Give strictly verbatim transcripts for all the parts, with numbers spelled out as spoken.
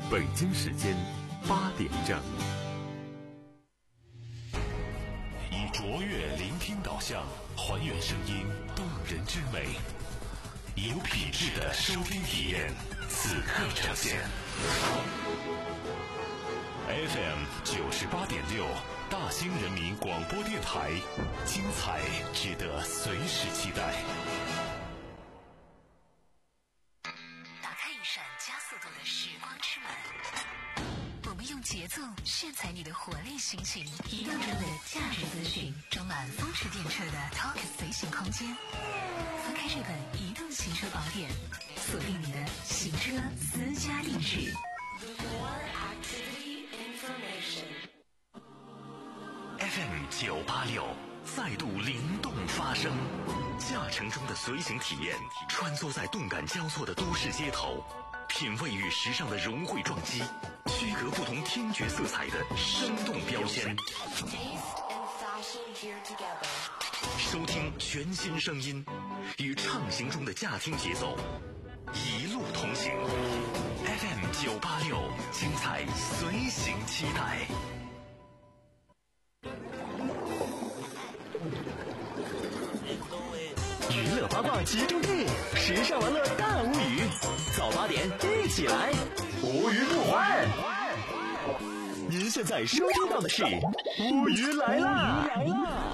北京时间八点整。 以卓越聆听导向，还原声音动人之美，有品质的收听体验，此刻呈现。F M 九十八点六，大兴人民广播电台，精彩值得随时期待。 打开一扇加速度的时光之门，我们用节奏炫彩你的活力心情，移动中的价值资讯，装满风驰电掣的 Talk 随行空间。翻开这本移动行车宝典，锁定你的行车私家定制。 F M 九八六再度灵动发声，驾乘中的随行体验，穿梭在动感交错的都市街头，品味与时尚的融汇撞击，区隔不同听觉色彩的生动标签，收听全新声音，与畅行中的驾听节奏一路同行。F M 九八六，精彩随行期待。 娱乐八卦集中地，时尚玩乐大无语。早八点一起来，无语不还。您现在收听到的是无语来啦！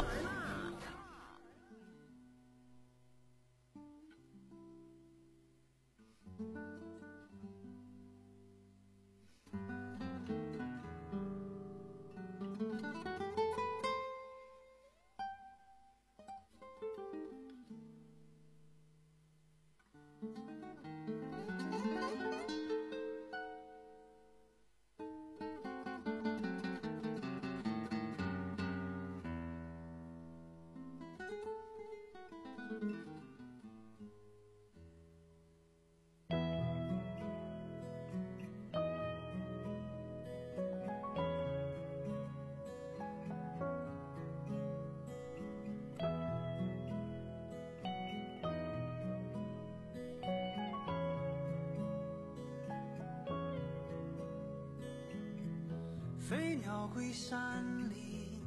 飞鸟归山林，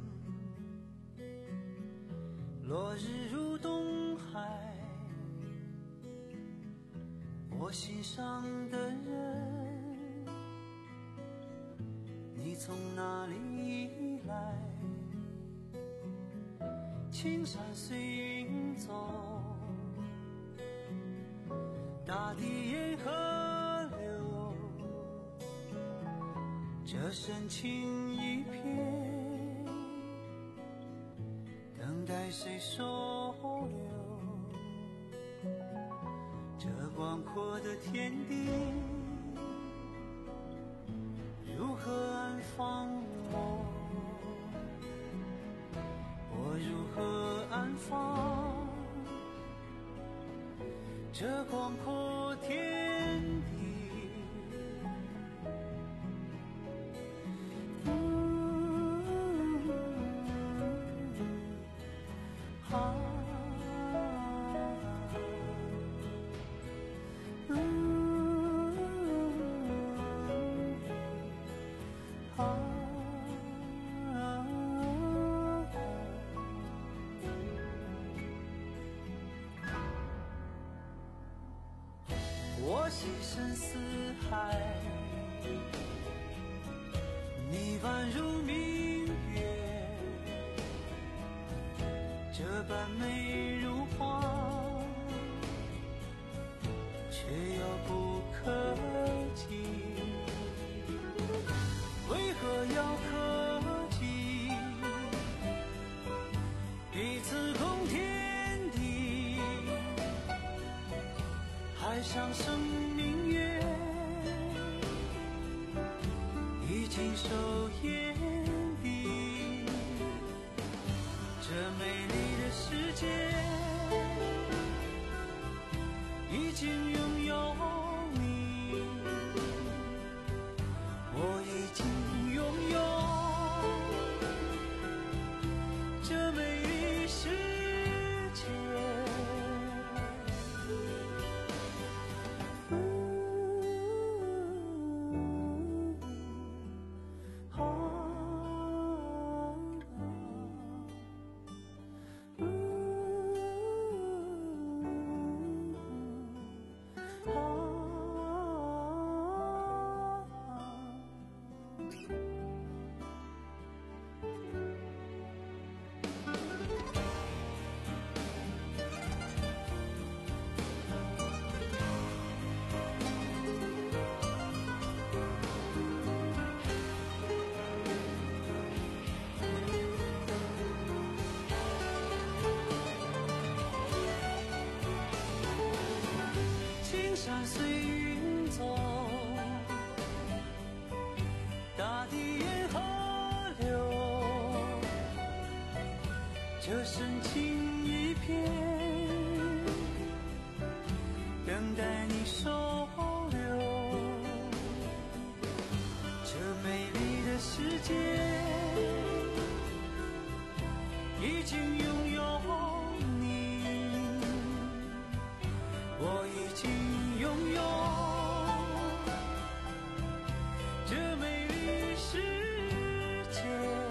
落日入东海。我心上的人，你从哪里来？青山随云走，大地沿河流，这深情一片，等待谁收留？这广阔的天地，如何安放我？我如何安放这广阔天地？我细深似海，你宛如明月，这般美如画，却又不可及。为何要客气？彼此共天地，海上生明月，已经收眼底。这美丽的世界，已经拥有你，我已经拥有这美丽世界。呜山随云走，大地沿河流，这深情一片，等待你收留。这美丽的世界已经拥有你，我已经拥有这美丽世界。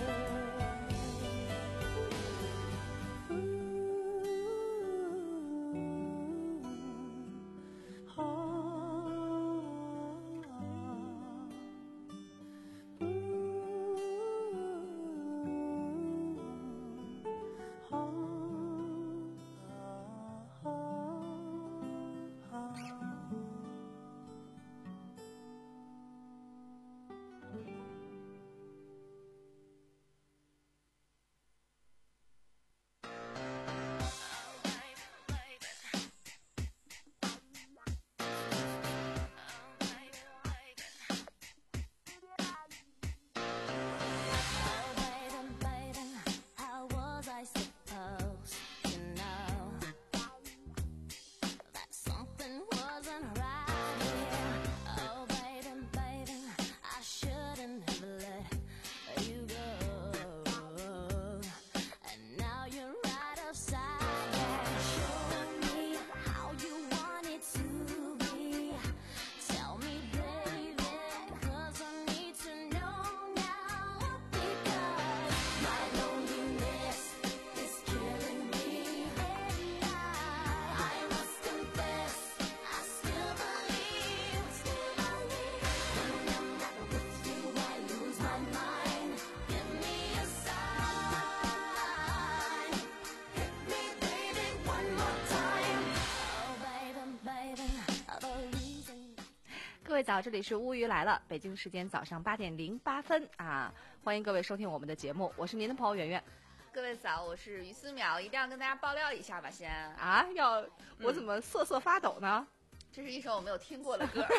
各位早，这里是乌鱼来了，北京时间早上八点零八分啊，欢迎各位收听我们的节目，我是您的朋友圆圆。 各位早，我是于思淼，一定要跟大家爆料一下吧，先啊，要我怎么瑟瑟发抖呢？ 嗯、这是一首我没有听过的歌。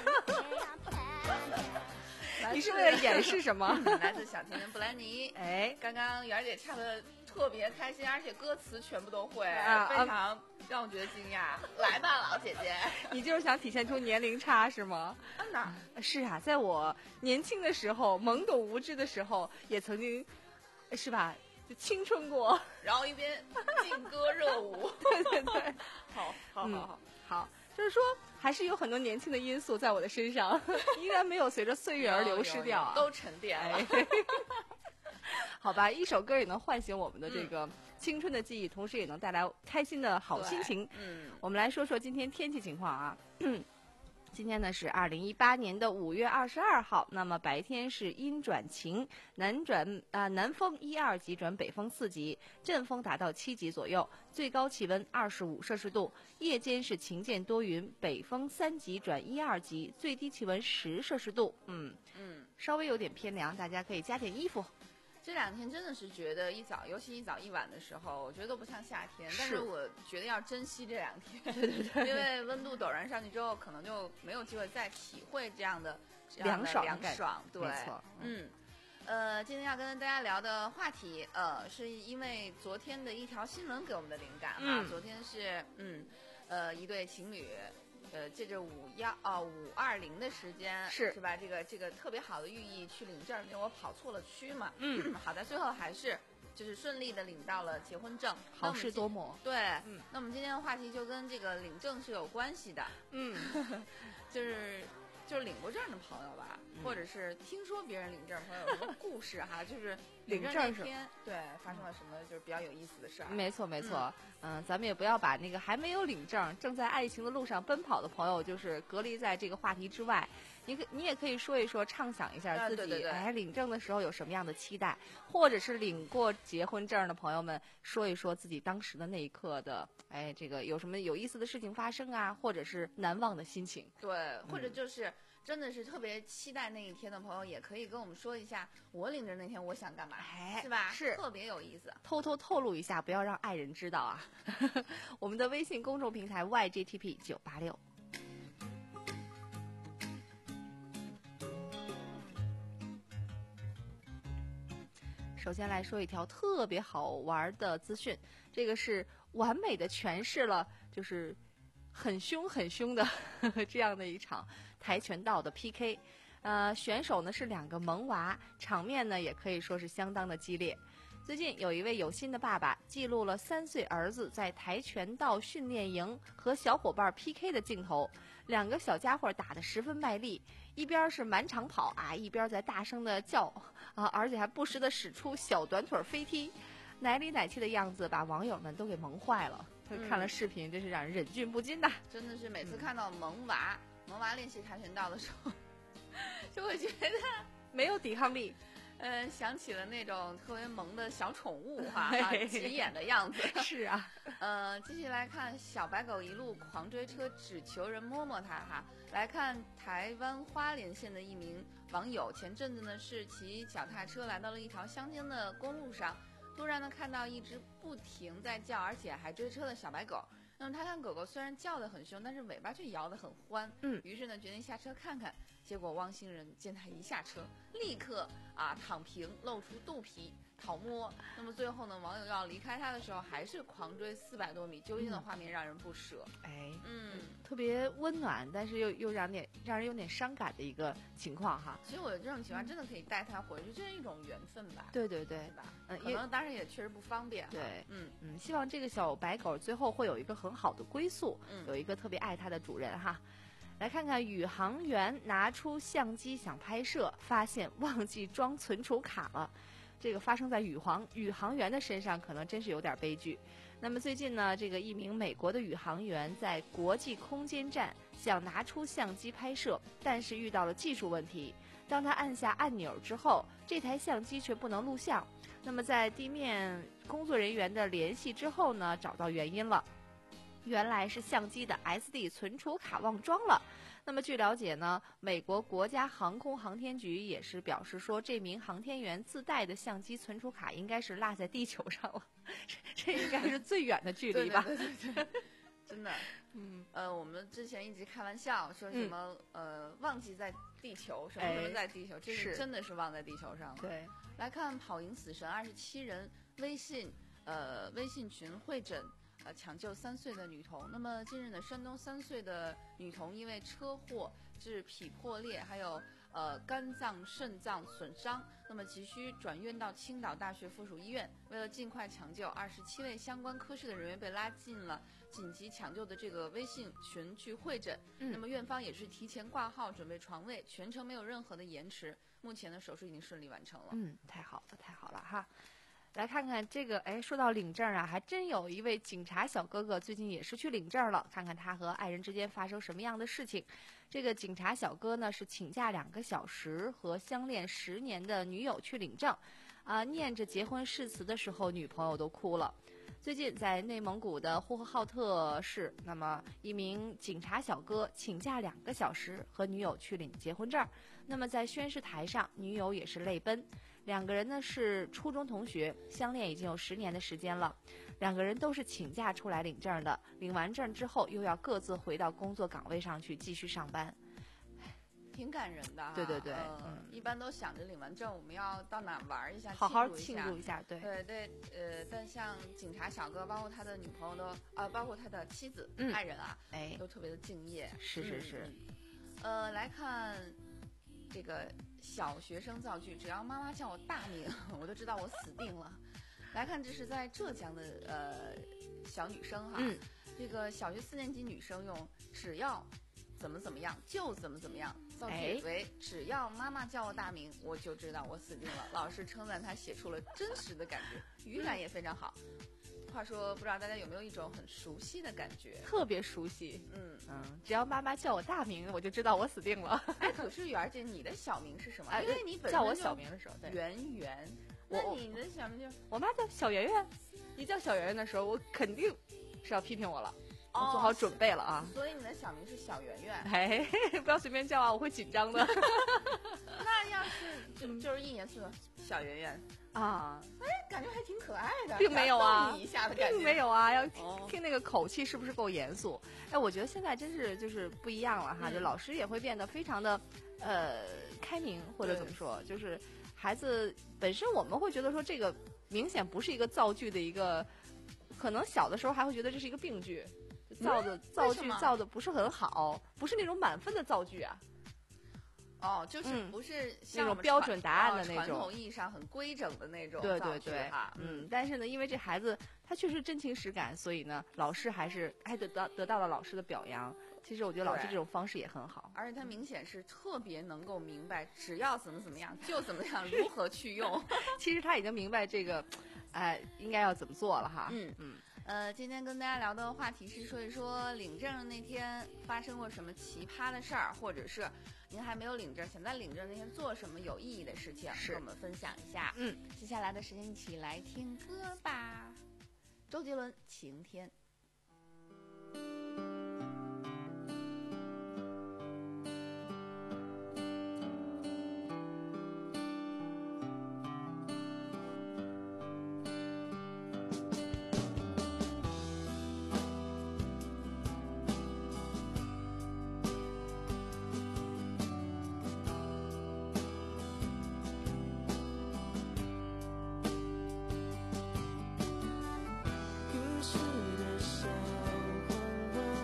你是为了掩饰什么？ 来自小甜甜布兰妮。 哎， 刚刚圆儿姐唱的特别开心，而且歌词全部都会， 啊、 非常让我觉得惊讶。来吧，老姐姐， 你就是想体现出年龄差是吗？ 啊，哪是啊，在我年轻的时候，懵懂无知的时候，也曾经，是吧？就青春过， 然后一边劲歌热舞。 对对对， 好，好，好，好， 嗯、好。就是说，还是有很多年轻的因素在我的身上，依然没有随着岁月而流失掉、啊， 都沉淀了。 哎、好吧，一首歌也能唤醒我们的这个青春的记忆，嗯、同时也能带来开心的好心情。 嗯， 我们来说说今天天气情况啊。今天呢是二零一八年的五月二十二号，那么白天是阴转晴，南转啊、呃、南风一二级转北风四级，阵风达到七级左右，最高气温二十五摄氏度。夜间是晴间多云，北风三级转一二级，最低气温十摄氏度。嗯嗯，稍微有点偏凉，大家可以加点衣服。 这两天真的是觉得一早，尤其一早一晚的时候，我觉得都不像夏天。 是， 但是我觉得要珍惜这两天， 对对对， 因为温度陡然上去之后，可能就没有机会再体会这样的凉爽凉爽。对， 没错， 嗯。呃，今天要跟大家聊的话题，呃，是因为昨天的一条新闻给我们的灵感哈、 嗯。 昨天是嗯，呃，一对情侣。呃，借着五幺啊五二零的时间是是吧？这个这个特别好的寓意去领证，因为我跑错了区嘛。 嗯， 好的，最后还是就是顺利的领到了结婚证， 好事多磨。 对， 嗯， 那我们今天的话题就跟这个领证是有关系的。 嗯， 就是就是领过证的朋友吧，嗯、或者是听说别人领证朋友有什么故事哈，就是领证那天对发生了什么就是比较有意思的事儿。 没错没错，嗯、呃，咱们也不要把那个还没有领证、正在爱情的路上奔跑的朋友，就是隔离在这个话题之外。你可你也可以说一说，畅想一下自己、啊、对对对哎领证的时候有什么样的期待，或者是领过结婚证的朋友们说一说自己当时的那一刻的哎这个有什么有意思的事情发生啊，或者是难忘的心情。 对，或者就是。嗯真的是特别期待那一天的朋友，也可以跟我们说一下，我领证那天我想干嘛， 哎， 是吧？ 是特别有意思。 偷偷透露一下，不要让爱人知道啊。我们的微信公众平台 Y G T P 九八六。 首先来说一条特别好玩的资讯，这个是完美的诠释了就是很凶很凶的呵呵这样的一场跆拳道的 P K。呃，选手呢是两个萌娃，场面呢也可以说是相当的激烈。最近有一位有心的爸爸记录了三岁儿子在跆拳道训练营和小伙伴 P K 的镜头，两个小家伙打得十分卖力，一边是满场跑啊，一边在大声的叫啊，而且还不时的使出小短腿飞踢，奶里奶气的样子把网友们都给萌坏了。嗯、看了视频真是让人忍俊不禁呐！ 真的是每次看到萌娃、嗯、萌娃练习跆拳道的时候，就会觉得没有抵抗力。 嗯，想起了那种特别萌的小宠物哈，啊，急眼的样子。 是啊， 呃，继续来看小白狗一路狂追车，只求人摸摸它哈。来看台湾花莲县的一名网友，前阵子呢是骑脚踏车来到了一条乡间的公路上，突然呢看到一只不停在叫，而且还追车的小白狗。那么他看狗狗虽然叫得很凶，但是尾巴却摇得很欢，嗯，于是呢决定下车看看。结果汪星人见他一下车，立刻啊躺平，露出肚皮讨摸。那么最后呢，网友要离开他的时候，还是狂追四百多米，揪心的画面让人不舍。 哎，嗯，特别温暖，但是又又让点让人有点伤感的一个情况哈。 其实我觉得这种情况真的可以带他回去，这是一种缘分吧。 对对对， 吧？嗯，可能当然也确实不方便。 对， 嗯嗯，希望这个小白狗最后会有一个很好的归宿，嗯，有一个特别爱它的主人哈。来看看宇航员拿出相机想拍摄，发现忘记装存储卡了。这个发生在宇航宇航员的身上，可能真是有点悲剧。那么最近呢，这个一名美国的宇航员在国际空间站想拿出相机拍摄，但是遇到了技术问题。当他按下按钮之后，这台相机却不能录像。那么在地面工作人员的联系之后呢，找到原因了。原来是相机的 S D 存储卡忘装了。那么据了解呢，美国国家航空航天局也是表示说，这名航天员自带的相机存储卡应该是落在地球上了，这应该是最远的距离吧？ 对对对对对真的，嗯，呃，我们之前一直开玩笑说什么、嗯、呃忘记在地球，什么什么在地球，哎、这是真的是忘在地球上了。 对， 来看跑赢死神二十七人微信呃微信群会诊。呃，抢救三岁的女童。那么近日呢，山东三岁的女童因为车祸致脾破裂，还有呃肝脏、肾脏损伤，那么急需转院到青岛大学附属医院。为了尽快抢救，二十七位相关科室的人员被拉进了紧急抢救的这个微信群去会诊。嗯、那么院方也是提前挂号准备床位，全程没有任何的延迟。目前呢，手术已经顺利完成了。 嗯，太好了，太好了哈。来看看这个，哎，说到领证啊，还真有一位警察小哥哥最近也是去领证了，看看他和爱人之间发生什么样的事情。这个警察小哥呢是请假两个小时，和相恋十年的女友去领证，啊、呃，念着结婚誓词的时候，女朋友都哭了。最近在内蒙古的呼和浩特市，那么一名警察小哥请假两个小时和女友去领结婚证，那么在宣誓台上，女友也是泪奔。两个人呢是初中同学，相恋已经有十年的时间了。两个人都是请假出来领证的，领完证之后又要各自回到工作岗位上去继续上班， 挺感人的、啊。 对对对、 呃嗯，一般都想着领完证我们要到哪玩一下， 好好庆祝一下。对对对，呃，但像警察小哥，包括他的女朋友都啊、呃，包括他的妻子、嗯、爱人啊， 哎， 都特别的敬业。 是是是。 嗯、呃，来看这个小学生造句，只要妈妈叫我大名，我都知道我死定了。来看，这是在浙江的呃小女生哈，嗯、这个小学四年级女生用只要怎么怎么样就怎么怎么样造句为、哎、只要妈妈叫我大名，我就知道我死定了。老师称赞她写出了真实的感觉，语感也非常好。话说，不知道大家有没有一种很熟悉的感觉？ 特别熟悉， 嗯嗯，只要妈妈叫我大名，我就知道我死定了。 哎，可是媛儿姐，你的小名是什么？ 哎、 因为你本身叫我小名的时候，对， 圆圆。那你的小名就我妈叫小圆圆。一叫小圆圆的时候，我肯定是要批评我了。我做好准备了啊！ 所以你的小名是小圆圆， 哎，不要随便叫啊，我会紧张的。 那要是就就是一年四个小圆圆啊， 哎，感觉还挺可爱的， 并没有啊， 你一下的感觉并没有啊，要听、哦、听那个口气是不是够严肃？哎，我觉得现在真是就是不一样了哈，嗯、就老师也会变得非常的呃开明，或者怎么说，就是孩子本身我们会觉得说这个明显不是一个造句的一个，可能小的时候还会觉得这是一个病句，造的、嗯、造句造的不是很好，不是那种满分的造句啊。 哦，就是不是像那种标准答案的那种， 传统意义上很规整的那种对对对哈。 嗯，但是呢，因为这孩子他确实真情实感，所以呢，老师还是还得到得到了老师的表扬。其实我觉得老师这种方式也很好， 而且他明显是特别能够明白，只要怎么怎么样就怎么样，如何去用。 其实他已经明白这个，哎、呃，应该要怎么做了哈。 嗯嗯。呃，今天跟大家聊的话题是说一说领证那天发生过什么奇葩的事儿，或者是您还没有领证，想在领证那天做什么有意义的事情，跟我们分享一下。 嗯， 接下来的时间一起来听歌吧，周杰伦《晴天》。 故事的小黄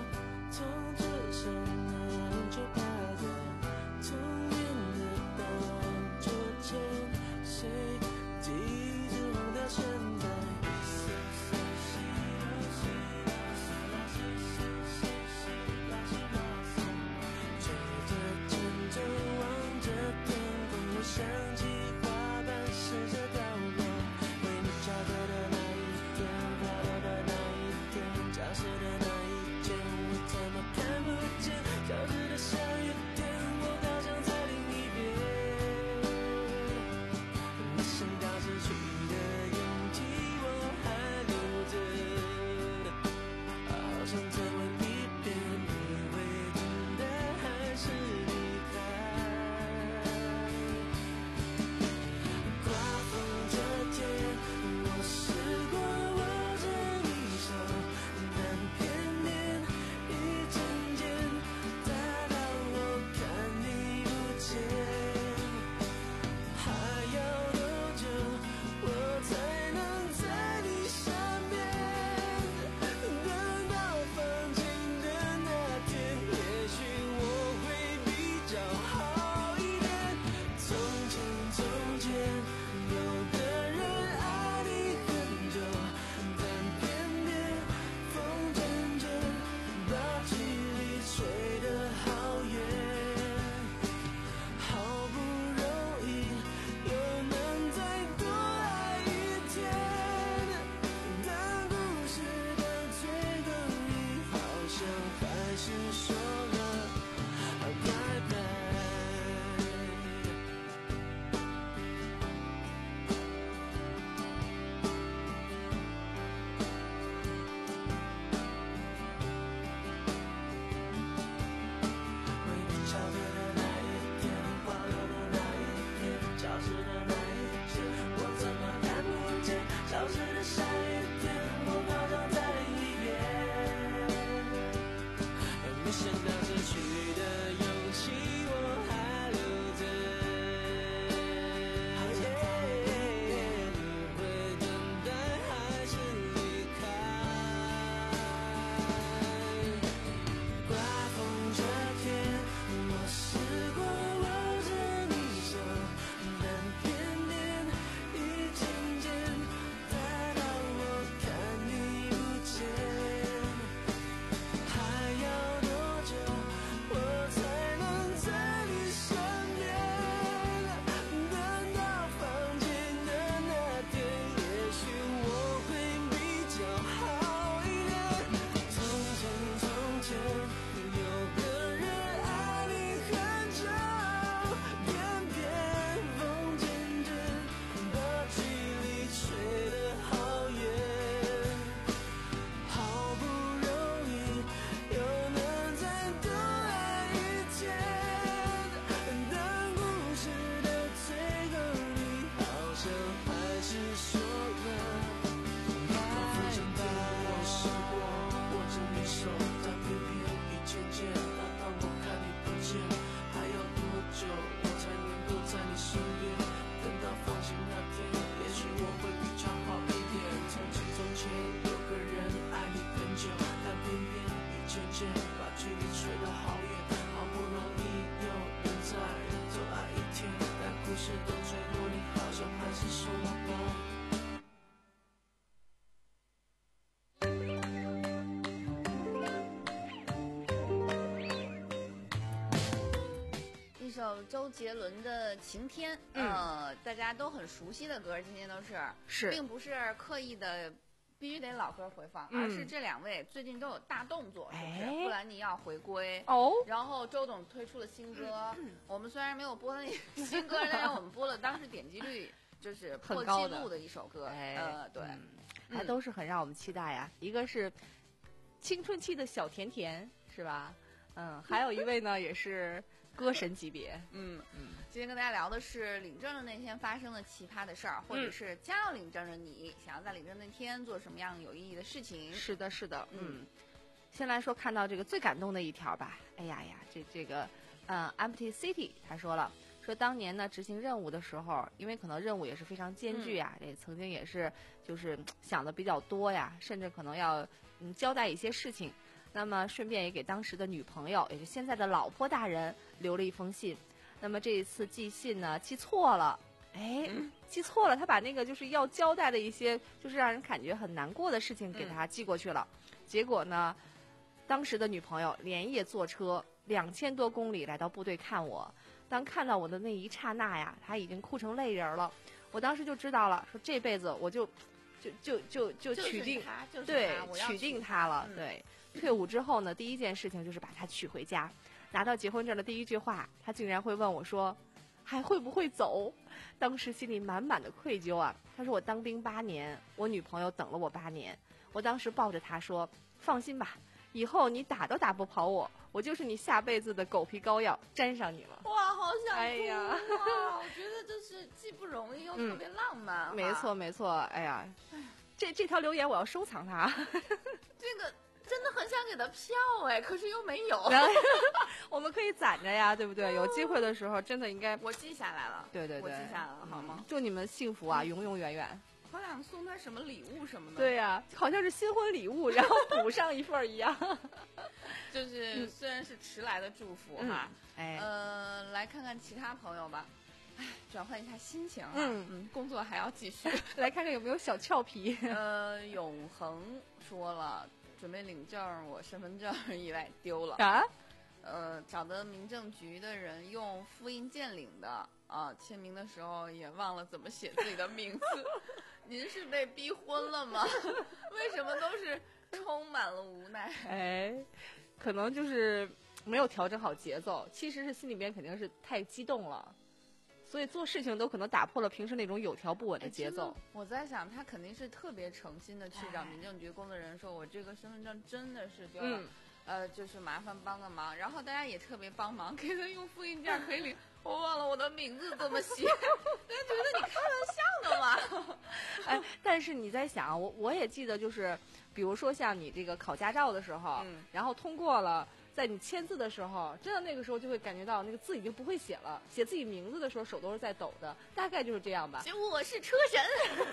首周杰伦的《晴天》， 嗯呃，大家都很熟悉的歌，今天都是是并不是刻意的必须得老歌回放， 嗯而是这两位最近都有大动作，是不是？ 哎布兰妮要回归哦， 然后周董推出了新歌，我们虽然没有播那新歌，但是我们播了当时点击率就是破很高的纪录的一首歌， 哎呃，对， 嗯还都是很让我们期待呀。一个是青春期的小甜甜，是吧？嗯，还有一位呢，也是歌神级别。 嗯嗯。今天跟大家聊的是领证的那天发生的奇葩的事儿，或者是将要领证的你，想要在领证那天做什么样有意义的事情？ 是的，是的， 嗯。 嗯先来说看到这个最感动的一条吧。哎呀呀，这这个，呃 ，Empty City 他说了。说当年呢执行任务的时候，因为可能任务也是非常艰巨呀，嗯、这曾经也是就是想的比较多呀，甚至可能要嗯交代一些事情，那么顺便也给当时的女朋友，也是现在的老婆大人留了一封信。那么这一次寄信呢寄错了，哎， 嗯、 寄错了，他把那个就是要交代的一些就是让人感觉很难过的事情给他寄过去了，嗯、结果呢，当时的女朋友连夜坐车两千多公里来到部队看我。当看到我的那一刹那呀，他已经哭成泪人了。我当时就知道了，说这辈子我就就就就就取定， 就是、 对，取定他了。 嗯、 对，退伍之后呢，第一件事情就是把他娶回家。拿到结婚证的第一句话，他竟然会问我说：“还会不会走？”当时心里满满的愧疚啊。他说我当兵八年，我女朋友等了我八年。我当时抱着他说：“放心吧。”以后你打都打不跑我，我就是你下辈子的狗皮膏药，沾上你了。 哇，好想哭啊！ 哎呀， 我觉得就是既不容易又特别浪漫。 嗯、没错没错，哎呀，这这条留言我要收藏它。 这个真的很想给他票哎，可是又没有。 我们可以攒着呀，对不对？有机会的时候真的应该。 我记下来了。 对对对， 我记下来了，好吗？ 祝你们幸福啊，永永远远。 好想送他什么礼物什么的。 对呀、啊，好像是新婚礼物，然后补上一份一样。 就是虽然是迟来的祝福哈， 嗯、哎， 呃，来看看其他朋友吧。哎，转换一下心情啊， 嗯嗯，工作还要继续。 来看看有没有小俏皮。 呃，永恒说了，准备领证，我身份证意外丢了啊。 呃，找的民政局的人用复印件领的啊，签名的时候也忘了怎么写自己的名字。您是被逼婚了吗？为什么都是充满了无奈？ 哎，可能就是没有调整好节奏，其实是心里边肯定是太激动了，所以做事情都可能打破了平时那种有条不紊的节奏。 我在想，他肯定是特别诚心的去找民政局工作人员说，我这个身份证真的是丢了。嗯呃，就是麻烦帮个忙，然后大家也特别帮忙，给他用复印件可以领。我忘了我的名字怎么写，大家觉得你开玩笑的吗？ 哎，但是你在想，我我也记得，就是比如说像你这个考驾照的时候， 嗯、 然后通过了，在你签字的时候，真的那个时候就会感觉到那个字已经不会写了，写自己名字的时候手都是在抖的，大概就是这样吧。 结果我是车神。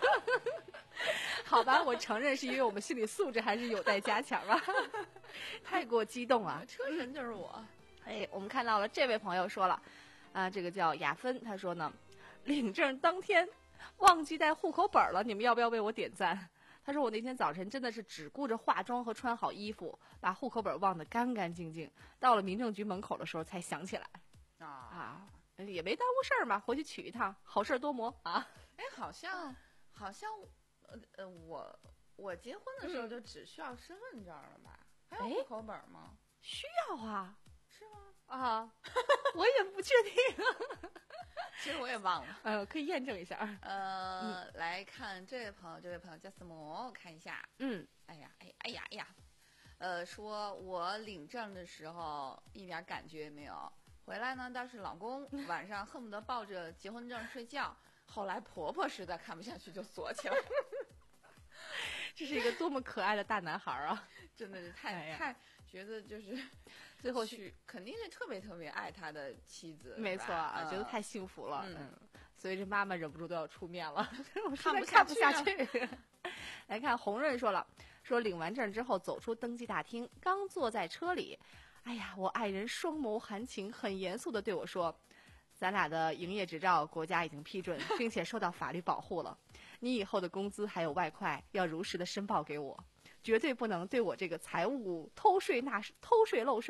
好吧，我承认是因为我们心理素质还是有待加强吧。太过激动了， 车神就是我。 哎，我们看到了这位朋友说了，啊、呃，这个叫雅芬，他说呢，领证当天忘记带户口本了，你们要不要为我点赞？他说我那天早晨真的是只顾着化妆和穿好衣服，把户口本忘得干干净净，到了民政局门口的时候才想起来。 啊啊，也没耽误事儿嘛，回去取一趟，好事多磨啊。 哎，好像好像呃呃，我我结婚的时候就只需要身份证了吧？还有户口本吗？ 需要啊。 是吗？ 啊，我也不确定。 其实我也忘了。 呃，可以验证一下。 呃，嗯、来看这位朋友，这位朋友叫什么？我看一下。 嗯， 哎呀，哎，哎呀，哎呀，呃，说我领证的时候一点感觉也没有，回来呢倒是老公晚上恨不得抱着结婚证睡觉，后来婆婆实在看不下去就锁起来。 这是一个多么可爱的大男孩啊！ 真的是太、哎、太觉得就是最后去肯定是特别特别爱他的妻子， 没错啊， 嗯、 觉得太幸福了， 嗯， 嗯所以这妈妈忍不住都要出面了，我实在看不下去。来看红润说了，说领完证之后走出登记大厅，刚坐在车里，哎呀，我爱人双眸含情，很严肃地对我说。咱俩的营业执照国家已经批准，并且受到法律保护了。你以后的工资还有外快要如实的申报给我，绝对不能对我这个财务偷税纳偷税漏税，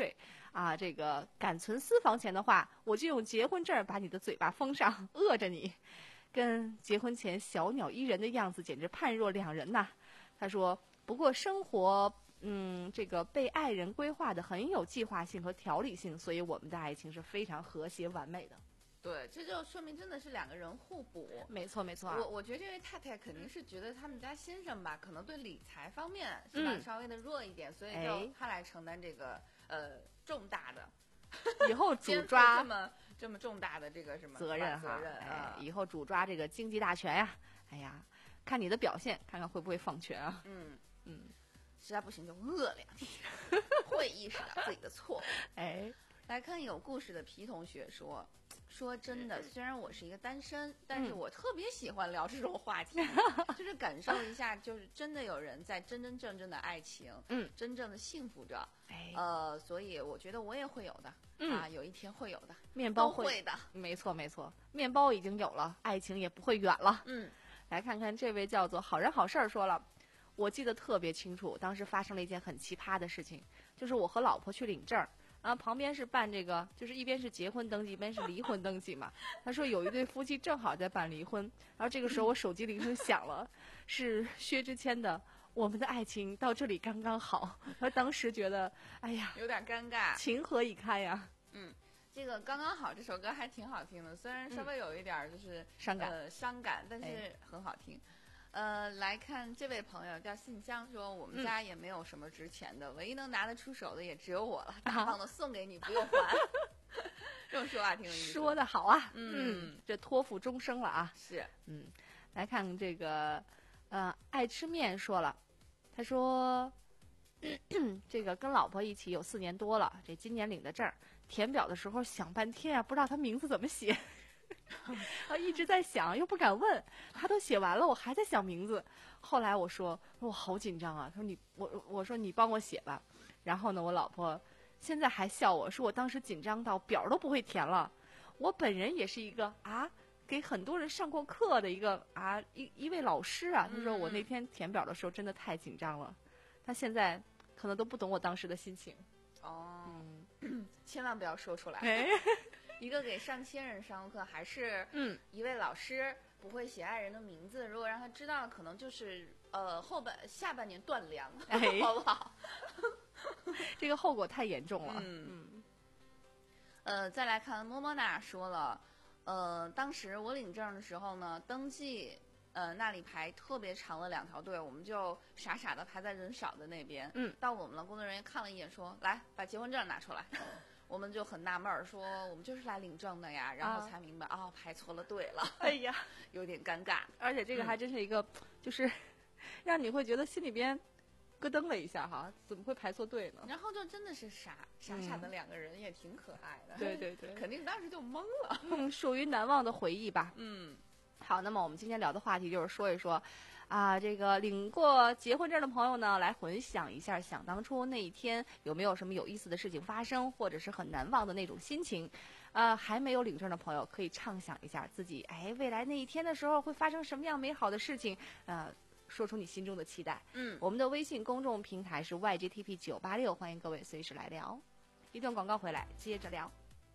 啊，这个敢存私房钱的话，我就用结婚证把你的嘴巴封上，饿着你。跟结婚前小鸟依人的样子简直判若两人呐。他说，不过生活嗯，这个被爱人规划的很有计划性和条理性，所以我们的爱情是非常和谐完美的。 对，这就说明真的是两个人互补。 没错没错、啊、 我我觉得这位太太肯定是觉得他们家先生吧，可能对理财方面是吧、嗯、稍微的弱一点，所以就他来承担这个、哎、呃重大的以后主抓这么这么重大的这个什么责任责任、 哎、以后主抓这个经济大权呀。哎呀，看你的表现，看看会不会放权啊。 嗯嗯，实在不行就饿两天，会意识到自己的错误。 哎， 来看有故事的皮同学说。说真的，虽然我是一个单身，但是我特别喜欢聊这种话题，嗯、就是感受一下，就是真的有人在真真正正的爱情， 嗯， 真正的幸福着， 哎， 呃，所以我觉得我也会有的， 嗯、 啊，有一天会有的， 面包会, 会的， 没错没错，面包已经有了，爱情也不会远了， 嗯， 来看看这位叫做好人好事儿说了。我记得特别清楚，当时发生了一件很奇葩的事情，就是我和老婆去领证，然后旁边是办这个，就是一边是结婚登记，一边是离婚登记嘛。他说有一对夫妻正好在办离婚，然后这个时候我手机铃声响了，是薛之谦的《我们的爱情到这里刚刚好》。他当时觉得，哎呀， 有点尴尬， 情何以堪呀。 嗯，这个刚刚好这首歌还挺好听的，虽然稍微有一点就是、 嗯、伤感， 呃，伤感，但是很好听。哎呃，来看这位朋友叫信香说，我们家也没有什么值钱的、嗯，唯一能拿得出手的也只有我了，大方的送给你，不用还。这种说话挺有意思。 说得好啊， 嗯， 嗯这托付终生了啊。 是， 嗯，来看这个，呃，爱吃面说了，他说，咳咳这个跟老婆一起有四年多了，这今年领的证，填表的时候想半天啊，不知道他名字怎么写。啊，一直在想，又不敢问，他都写完了，我还在想名字。后来我说，我好紧张啊。他说你，我我说你帮我写吧。然后呢，我老婆现在还笑我说我当时紧张到表都不会填了。我本人也是一个啊，给很多人上过课的一个啊一一位老师啊。他说我那天填表的时候真的太紧张了。他现在可能都不懂我当时的心情。 哦，嗯、千万不要说出来。 哎一个给上千人上课，还是嗯一位老师不会写爱人的名字，如果让他知道了，可能就是呃后半下半年断粮， 哎、 好不好？ 这个后果太严重了。 嗯嗯。呃，再来看么么哒说了，呃，当时我领证的时候呢，登记呃那里排特别长的两条队，我们就傻傻的排在人少的那边。 嗯。 到我们了，工作人员看了一眼说：“来，把结婚证拿出来。”我们就很纳闷儿，说我们就是来领证的呀，然后才明白啊、哦，排错了队了。 哎呀， 有点尴尬。 而且这个还真是一个，嗯、就是让你会觉得心里边咯噔了一下哈，怎么会排错队呢？ 然后就真的是傻傻傻的两个人，也挺可爱的。 嗯、对对对， 肯定当时就懵了。 嗯，属于难忘的回忆吧。 嗯， 好，那么我们今天聊的话题就是说一说。啊，这个领过结婚证的朋友呢，来回想一下，想当初那一天有没有什么有意思的事情发生，或者是很难忘的那种心情。呃，还没有领证的朋友，可以畅想一下自己，哎，未来那一天的时候会发生什么样美好的事情，呃，说出你心中的期待。 嗯， 我们的微信公众平台是 Y G T P 九八六，欢迎各位随时来聊。一段广告回来，接着聊。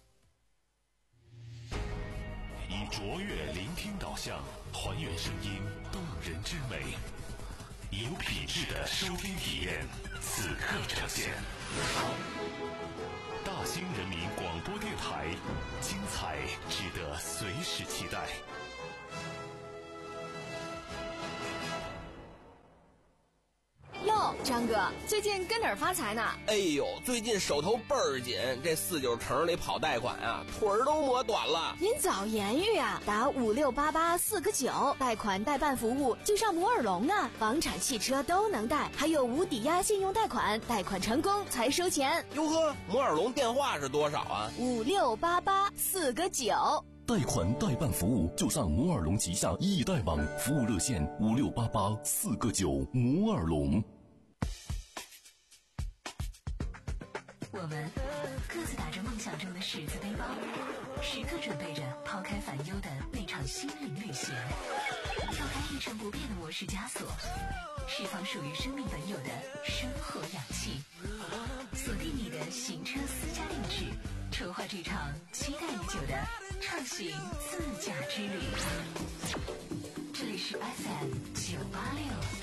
以卓越聆听导向，还原声音动人之美，有品质的收听体验，此刻呈现。大兴人民广播电台，精彩值得随时期待。 哟，张哥，最近跟哪儿发财呢？ 哎呦，最近手头倍儿紧，这四九城里跑贷款啊，腿儿都磨短了。 您早言语啊，打五六八八四个九，贷款代办服务就上摩尔龙呢，房产、汽车都能贷，还有无抵押信用贷款，贷款成功才收钱。 哟呵，摩尔龙电话是多少啊？ 五六八八四个九。 贷款代办服务就上摩尔龙旗下易贷网，服务热线五六八八四个九。摩尔龙。 我们各自打着梦想中的十字背包， 时刻准备着抛开烦忧的那场心灵旅行，跳开一成不变的模式枷锁，释放属于生命本有的生活氧气，锁定你的行车私家定制，筹划这场期待已久的畅行自驾之旅。这里是 F M 九八六。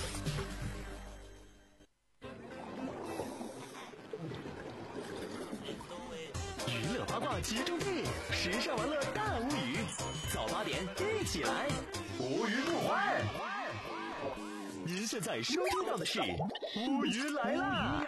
娱乐八卦集中地，时尚玩乐大无语。早八点一起来，无语不欢。您现在收听到的是无语来啦！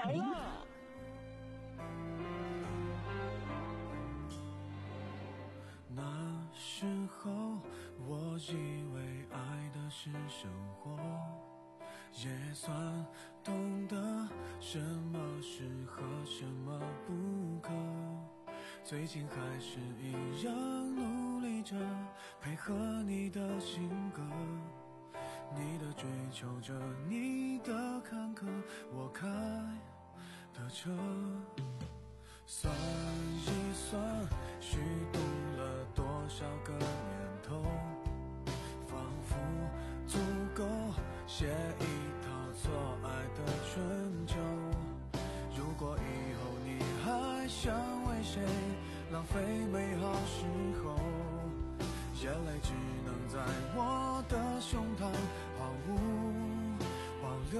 那时候我以为爱的是生活，也算懂得什么适合什么不可，最近还是一样努力着配合你的性格，你的追求着，你的坎坷，我开的车，算一算虚度了多少个年头，仿佛足够写一套错爱的春秋。如果以后你还想为谁浪费美好时候，眼泪只能在我的胸膛毫无保留，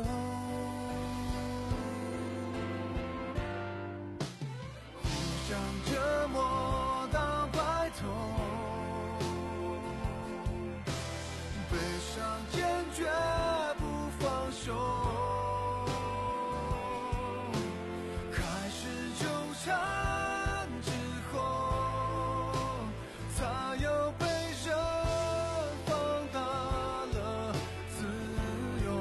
互相折磨到白头，悲伤坚决不放手，开始纠缠之后，才有被人放大了自由，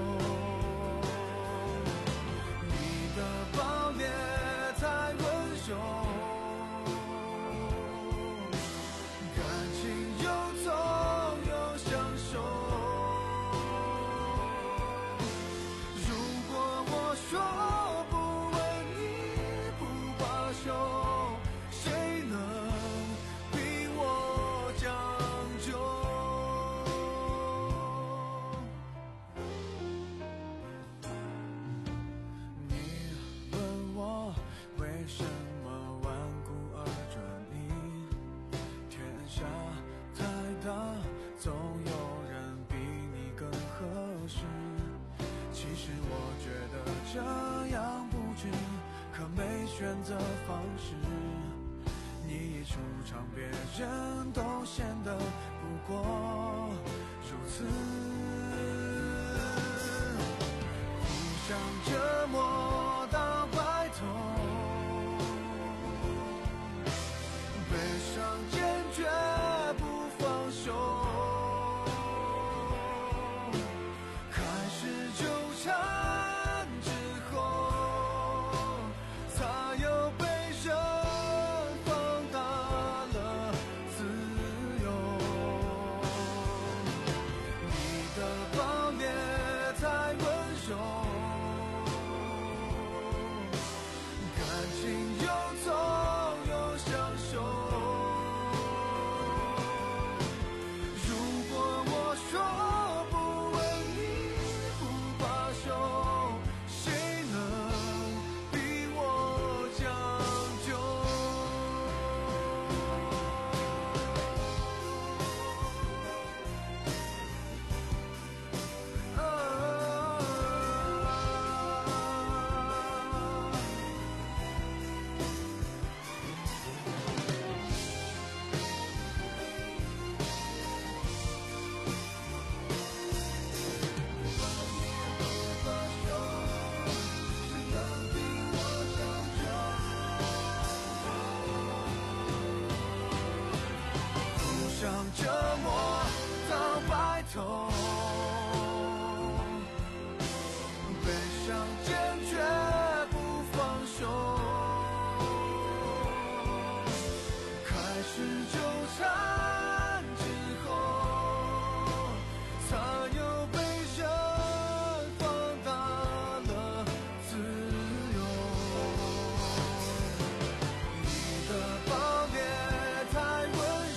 你的暴烈太温柔，感情又痛又享受，如果我说不问你不罢休，谁能逼我将就？你问我为什么顽固而专一，天下太大，总有人比你更合适。其实我觉得这样不值，可没选择方式。你一出场，别人都显得不过如此，互相折磨到白头，悲伤坚决不放手，开始纠缠之后，才有被人放大了自由，你的暴烈太温柔，感情又痛又享受，如果我说不问你不罢休，谁能逼我将就？互相折磨到白头，悲伤坚决不放手，开始纠缠之后，才有被人放大了自由，你的暴烈太温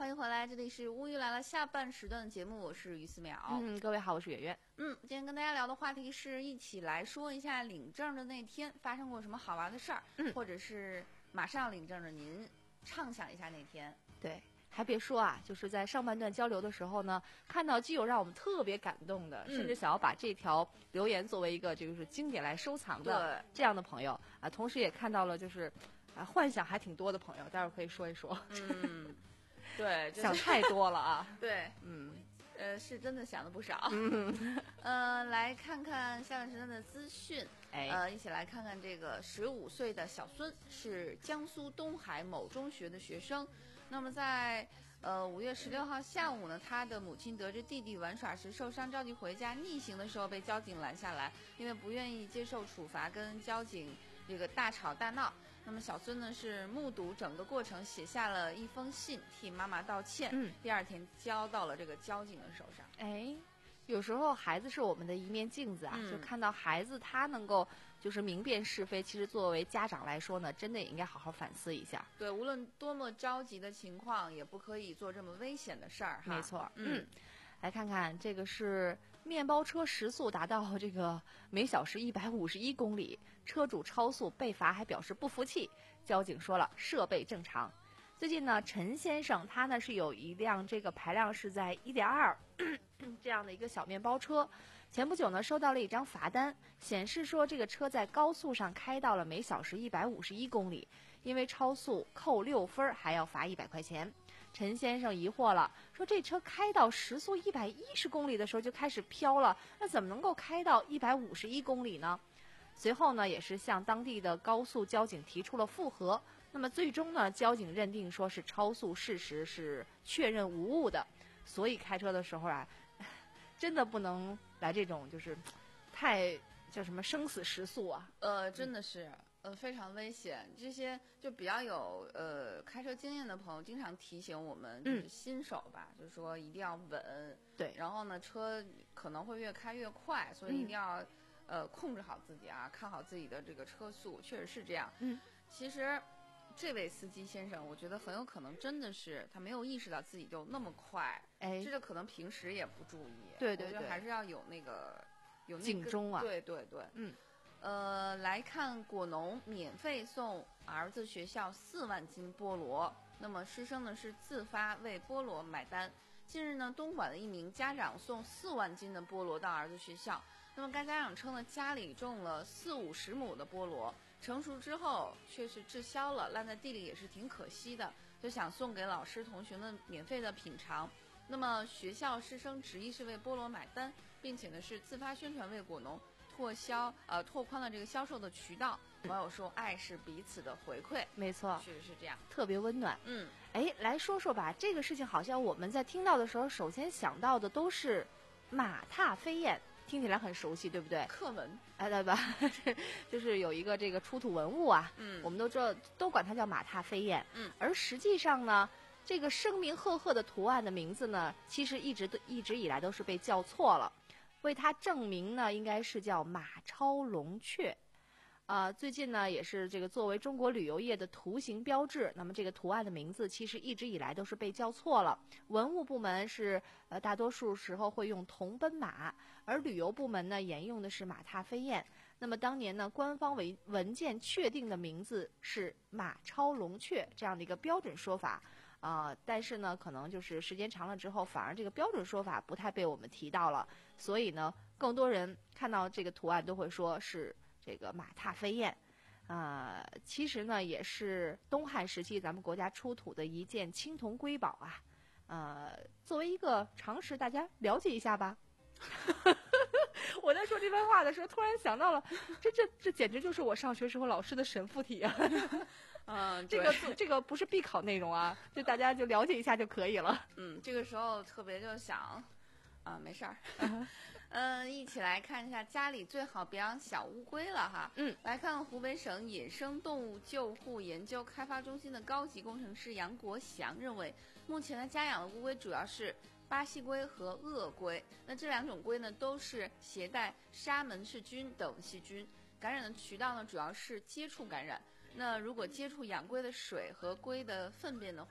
欢迎回来，这里是乌鱼来了下半时段的节目，我是于思淼。 嗯，各位好，我是圆圆。 嗯，今天跟大家聊的话题是一起来说一下领证的那天发生过什么好玩的事儿， 嗯， 或者是马上领证的您畅想一下那天。 对。还别说啊，就是在上半段交流的时候呢，看到既有让我们特别感动的， 嗯、 甚至想要把这条留言作为一个就是经典来收藏的这样的朋友啊，同时也看到了就是啊幻想还挺多的朋友，待会儿可以说一说。 嗯，对，就是、 想太多了啊。 对， 嗯， 呃，是真的想的不少。 嗯， 呃，来看看下半时段的资讯。 哎， 呃，一起来看看这个十五岁的小孙是江苏东海某中学的学生。那么在呃五月十六号下午呢，他的母亲得知弟弟玩耍时受伤，着急回家，逆行的时候被交警拦下来，因为不愿意接受处罚，跟交警这个大吵大闹。那么小孙呢是目睹整个过程，写下了一封信替妈妈道歉。 嗯， 第二天交到了这个交警的手上。 哎，有时候孩子是我们的一面镜子啊， 嗯、 就看到孩子他能够就是明辨是非，其实作为家长来说呢，真的也应该好好反思一下。 对，无论多么着急的情况，也不可以做这么危险的事儿哈。 没错， 嗯， 来看看这个是面包车时速达到这个每小时一百五十一公里，车主超速被罚还表示不服气，交警说了设备正常。最近呢，陈先生他呢是有一辆这个排量是在一点二这样的一个小面包车。前不久呢，收到了一张罚单，显示说这个车在高速上开到了每小时一百五十一公里，因为超速扣六分，还要罚一百块钱。陈先生疑惑了，说这车开到时速一百一十公里的时候就开始飘了，那怎么能够开到一百五十一公里呢？随后呢，也是向当地的高速交警提出了复核。那么最终呢，交警认定说是超速事实是确认无误的，所以开车的时候啊，真的不能来这种就是太叫什么生死时速啊。 呃，真的是呃非常危险。这些就比较有呃开车经验的朋友经常提醒我们，就是新手吧，嗯、就是说一定要稳。 对。 然后呢，车可能会越开越快，所以一定要、嗯、呃控制好自己啊，看好自己的这个车速，确实是这样。 嗯。 其实。这位司机先生，我觉得很有可能真的是他没有意识到自己就那么快， 哎， 这个可能平时也不注意， 对对对， 我觉得还是要有那个有那个警钟啊， 对对对， 嗯， 呃，来看果农免费送儿子学校四万斤菠萝，那么师生呢是自发为菠萝买单。近日呢，东莞的一名家长送四万斤的菠萝到儿子学校，那么该家长称呢，家里种了四五十亩的菠萝。成熟之后却是滞销了，烂在地里也是挺可惜的，就想送给老师同学们免费的品尝。那么学校师生执意是为菠萝买单，并且呢是自发宣传为果农拓销呃拓宽了这个销售的渠道。网友说爱是彼此的回馈， 没错， 确实是这样， 特别温暖。 嗯， 哎，来说说吧，这个事情好像我们在听到的时候，首先想到的都是马踏飞燕。听起来很熟悉，对不对？ 课文， 哎，对吧？就是有一个这个出土文物啊， 嗯， 我们都知道，都管它叫马踏飞燕， 嗯， 而实际上呢，这个声名赫赫的图案的名字呢，其实一直都一直以来都是被叫错了，为它正名呢，应该是叫马超龙雀。啊、呃，最近呢，也是这个作为中国旅游业的图形标志，那么这个图案的名字其实一直以来都是被叫错了。文物部门是呃大多数时候会用铜奔马，而旅游部门呢沿用的是马踏飞燕。那么当年呢，官方文文件确定的名字是马超龙雀这样的一个标准说法啊、呃，但是呢，可能就是时间长了之后，反而这个标准说法不太被我们提到了，所以呢，更多人看到这个图案都会说是。这个马踏飞燕，啊、呃，其实呢也是东汉时期咱们国家出土的一件青铜瑰宝啊，呃，作为一个常识，大家了解一下吧。我在说这番话的时候，突然想到了，这这这简直就是我上学时候老师的神附体啊！ 嗯， 这个这个不是必考内容啊，就大家就了解一下就可以了。 嗯，这个时候特别就想，啊，没事儿。嗯，一起来看一下家里最好别养小乌龟了哈。 嗯， 来看湖北省野生动物救护研究开发中心的高级工程师杨国祥认为，目前的家养的乌龟主要是巴西龟和鳄龟。那这两种龟呢，都是携带沙门氏菌等细菌，感染的渠道呢主要是接触感染。那如果接触养龟的水和龟的粪便的话，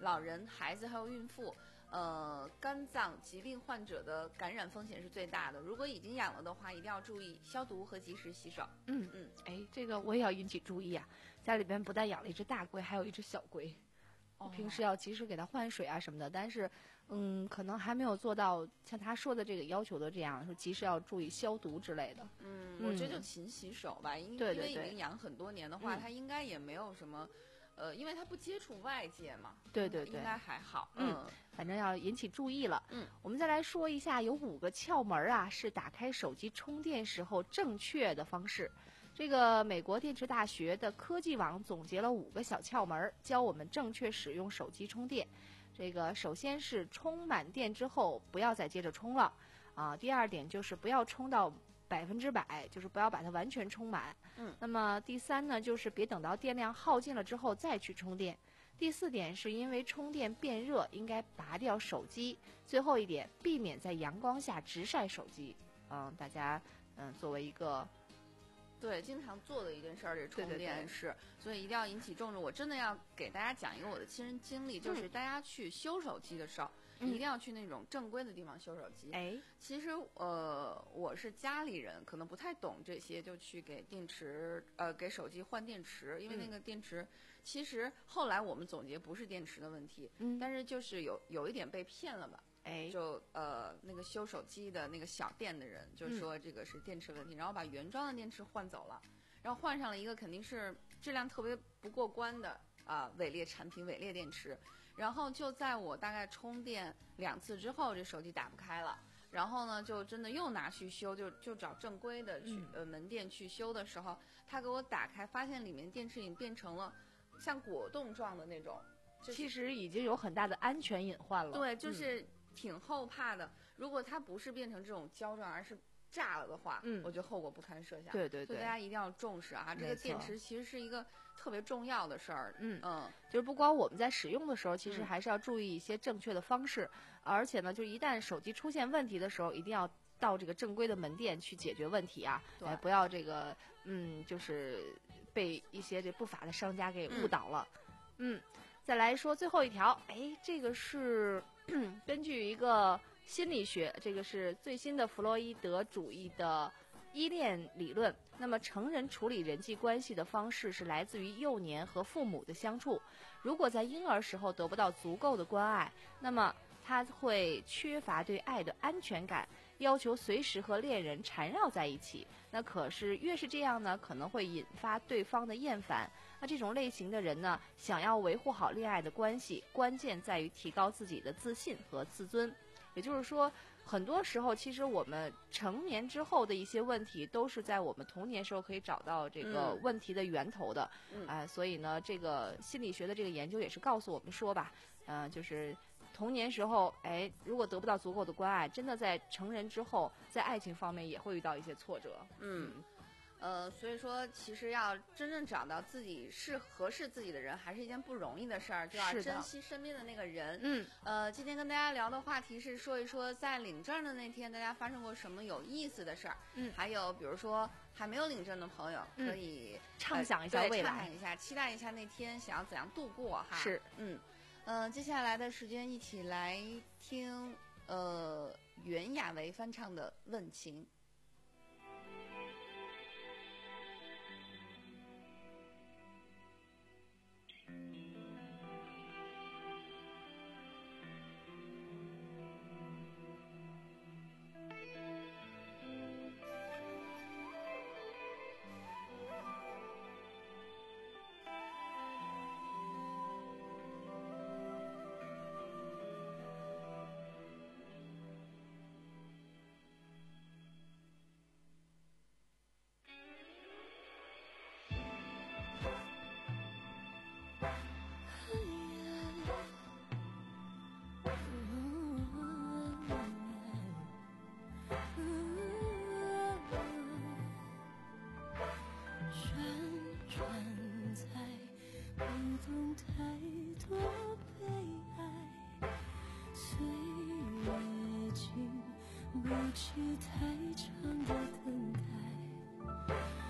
老人、孩子还有孕妇。呃，肝脏疾病患者的感染风险是最大的。如果已经养了的话，一定要注意消毒和及时洗手。 嗯嗯，哎，这个我也要引起注意啊！家里边不但养了一只大龟，还有一只小龟，哦、平时要及时给它换水啊什么的。但是，嗯，可能还没有做到像他说的这个要求的这样，说及时要注意消毒之类的。 嗯，嗯我觉得就勤洗手吧，因对对对因为已经养很多年的话， 嗯、 它应该也没有什么。呃，因为它不接触外界嘛， 对对对， 应该还好。 嗯，反正要引起注意了。 嗯， 我们再来说一下，有五个窍门啊，是打开手机充电时候正确的方式。这个美国电池大学的科技网总结了五个小窍门，教我们正确使用手机充电。这个首先是充满电之后不要再接着充了啊。第二点就是不要充到百分之百，就是不要把它完全充满。 嗯， 那么第三呢，就是别等到电量耗尽了之后再去充电。第四点是因为充电变热，应该拔掉手机。最后一点，避免在阳光下直晒手机。嗯，大家嗯作为一个对经常做的一件事儿，这充电是， 对对对所以一定要引起重视。我真的要给大家讲一个我的亲身经历，就是大家去修手机的时候。 嗯、 一定要去那种正规的地方修手机。 哎， 其实呃，我是家里人，可能不太懂这些，就去给电池呃给手机换电池，因为那个电池、嗯、其实后来我们总结不是电池的问题， 嗯， 但是就是有有一点被骗了吧。 哎， 就呃那个修手机的那个小店的人就说这个是电池问题，嗯、然后把原装的电池换走了，然后换上了一个肯定是质量特别不过关的啊、呃、伪劣产品、伪劣电池。然后就在我大概充电两次之后，这手机打不开了。然后呢，就真的又拿去修，就就找正规的去、嗯、呃门店去修的时候，他给我打开，发现里面电池已经变成了像果冻状的那种，就是、 其实已经有很大的安全隐患了。 对，就是挺后怕的。嗯、如果它不是变成这种胶状，而是炸了的话， 嗯， 我觉得后果不堪设想。 对对对， 所以大家一定要重视啊！这个电池其实是一个特别重要的事儿。 嗯嗯， 就是不光我们在使用的时候，其实还是要注意一些正确的方式，嗯、而且呢，就一旦手机出现问题的时候，一定要到这个正规的门店去解决问题啊！ 对， 哎，不要这个嗯，就是被一些这不法的商家给误导了。嗯，嗯再来说最后一条，哎，这个是根据一个。心理学，这个是最新的弗洛伊德主义的依恋理论。那么成人处理人际关系的方式是来自于幼年和父母的相处。如果在婴儿时候得不到足够的关爱，那么他会缺乏对爱的安全感，要求随时和恋人缠绕在一起。那可是越是这样呢，可能会引发对方的厌烦。那这种类型的人呢，想要维护好恋爱的关系，关键在于提高自己的自信和自尊。也就是说，很多时候其实我们成年之后的一些问题，都是在我们童年时候可以找到这个问题的源头的。 嗯， 啊、呃，所以呢，这个心理学的这个研究也是告诉我们说吧，嗯、呃，就是童年时候，哎，如果得不到足够的关爱，真的在成人之后，在爱情方面也会遇到一些挫折。 嗯。呃，所以说，其实要真正找到自己是合适自己的人，还是一件不容易的事儿，就要珍惜身边的那个人。 嗯， 呃，今天跟大家聊的话题是说一说在领证的那天，大家发生过什么有意思的事儿。 嗯， 还有比如说还没有领证的朋友，可以、 嗯、畅想一下未来， 畅想一下，期待一下那天想要怎样度过哈。 是， 嗯，呃，接下来的时间一起来听呃袁娅维翻唱的《问情》。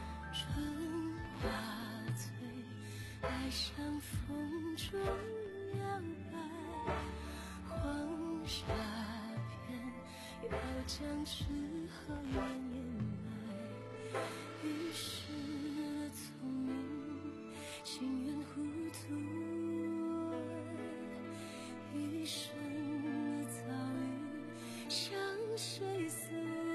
上风中摇摆，黄沙片要将痴和怨掩埋，一时的聪明情愿糊涂，一生的遭遇向谁诉？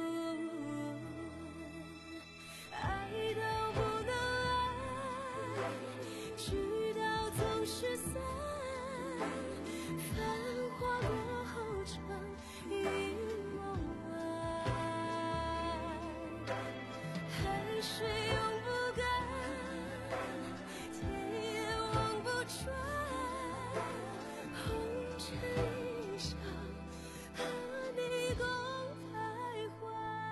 爱到不能爱，直到总是散，繁华过后成一梦外，海水永不干，天也望不穿，红尘一笑，和你共徘徊。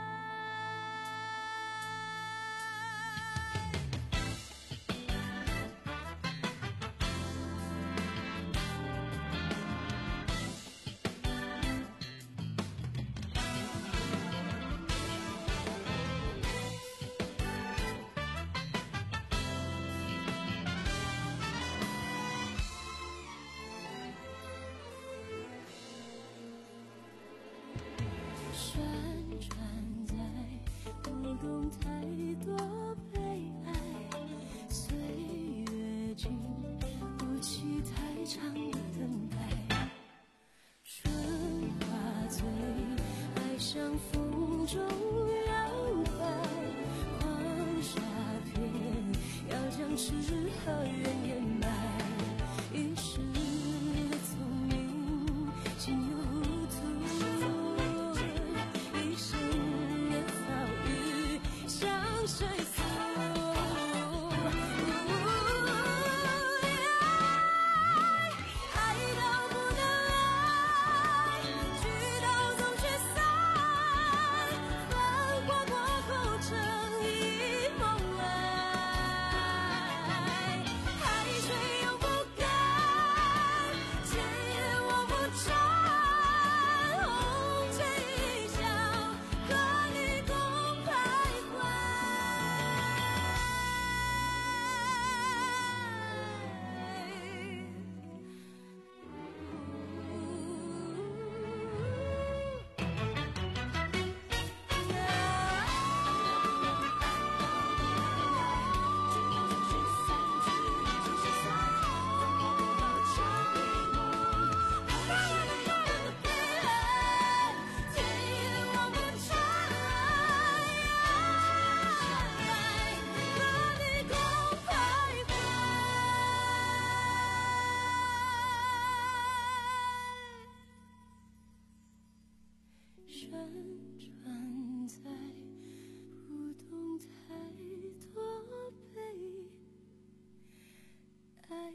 旋转在不懂太多悲哀，岁月经不起太长的等待，春花醉，爱像风中摇摆，黄沙片要将痴和怨掩埋，一时的聪明竟又糊涂，一生的遭遇向谁诉？爱到不能爱，聚到总是散，繁华过后成一梦来，海水永不干，天也望不穿，红尘一笑，和你共徘旋转在不懂太多悲哀。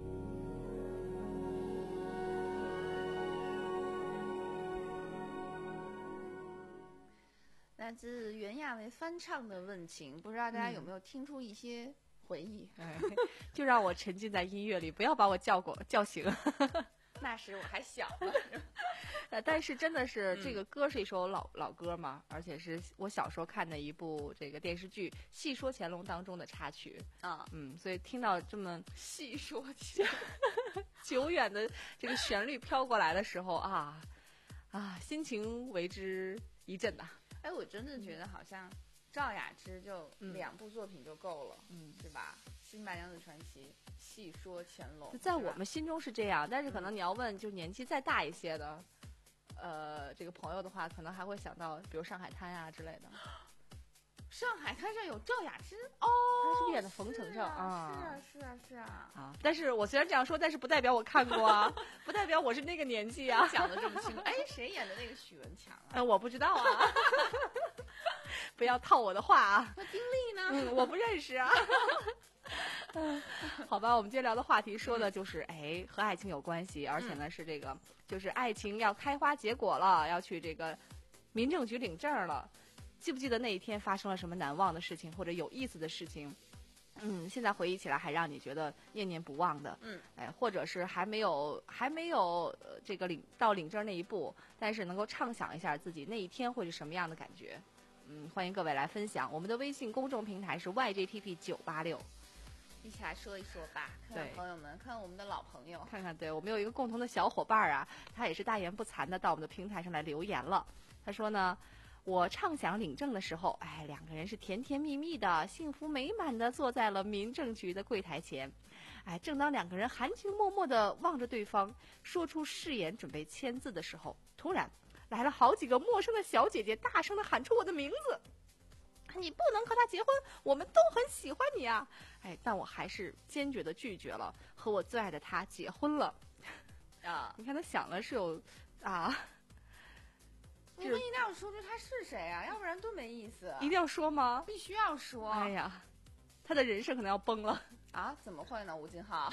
来自袁娅维翻唱的《问情》，不知道大家有没有听出一些回忆？ 哎，就让我沉浸在音乐里，不要把我叫过叫醒。 那时我还小呢。 呃，但是真的是这个歌是一首老老歌嘛，而且是我小时候看的一部这个电视剧《戏说乾隆》当中的插曲啊， 嗯，所以听到这么戏说乾久远的这个旋律飘过来的时候啊啊，心情为之一振呐。 哎，我真的觉得好像赵雅芝就两部作品就够了， 嗯， 是吧？新白娘子传奇、戏说乾隆， 在我们心中是这样，但是可能你要问，就年纪再大一些的，呃，这个朋友的话，可能还会想到，比如《上海滩》啊之类的。 上海滩上有赵雅芝哦， 她是不是演的冯程程啊？是啊，是啊，是啊。 啊！但是我虽然这样说，但是不代表我看过啊，不代表我是那个年纪啊。 讲的这么清楚，哎，谁演的那个许文强啊？ 呃，我不知道啊，不要套我的话啊。 那丁力呢？ 嗯，我不认识啊。嗯，好吧，我们今天聊的话题说的就是哎和爱情有关系，而且呢是这个就是爱情要开花结果了，要去这个民政局领证了。记不记得那一天发生了什么难忘的事情或者有意思的事情？嗯，现在回忆起来还让你觉得念念不忘的。 嗯， 哎，或者是还没有还没有、呃、这个领到领证那一步，但是能够畅想一下自己那一天会是什么样的感觉。嗯，欢迎各位来分享。我们的微信公众平台是 Y J T P 九八六。 一起来说一说吧，看看朋友们，看看我们的老朋友， 看看，对我们有一个共同的小伙伴啊，他也是大言不惭的到我们的平台上来留言了。他说呢，我畅想领证的时候，哎，两个人是甜甜蜜蜜的、幸福美满的坐在了民政局的柜台前。哎，正当两个人含情脉脉的望着对方，说出誓言准备签字的时候，突然来了好几个陌生的小姐姐，大声的喊出我的名字。你不能和他结婚，我们都很喜欢你啊！哎，但我还是坚决的拒绝了，和我最爱的他结婚了。 啊， 你看他想的是有啊， 我们一定要说出他是谁啊，要不然多没意思。 一定要说吗？ 必须要说。 哎呀，他的人生可能要崩了啊！怎么会呢？吴金浩。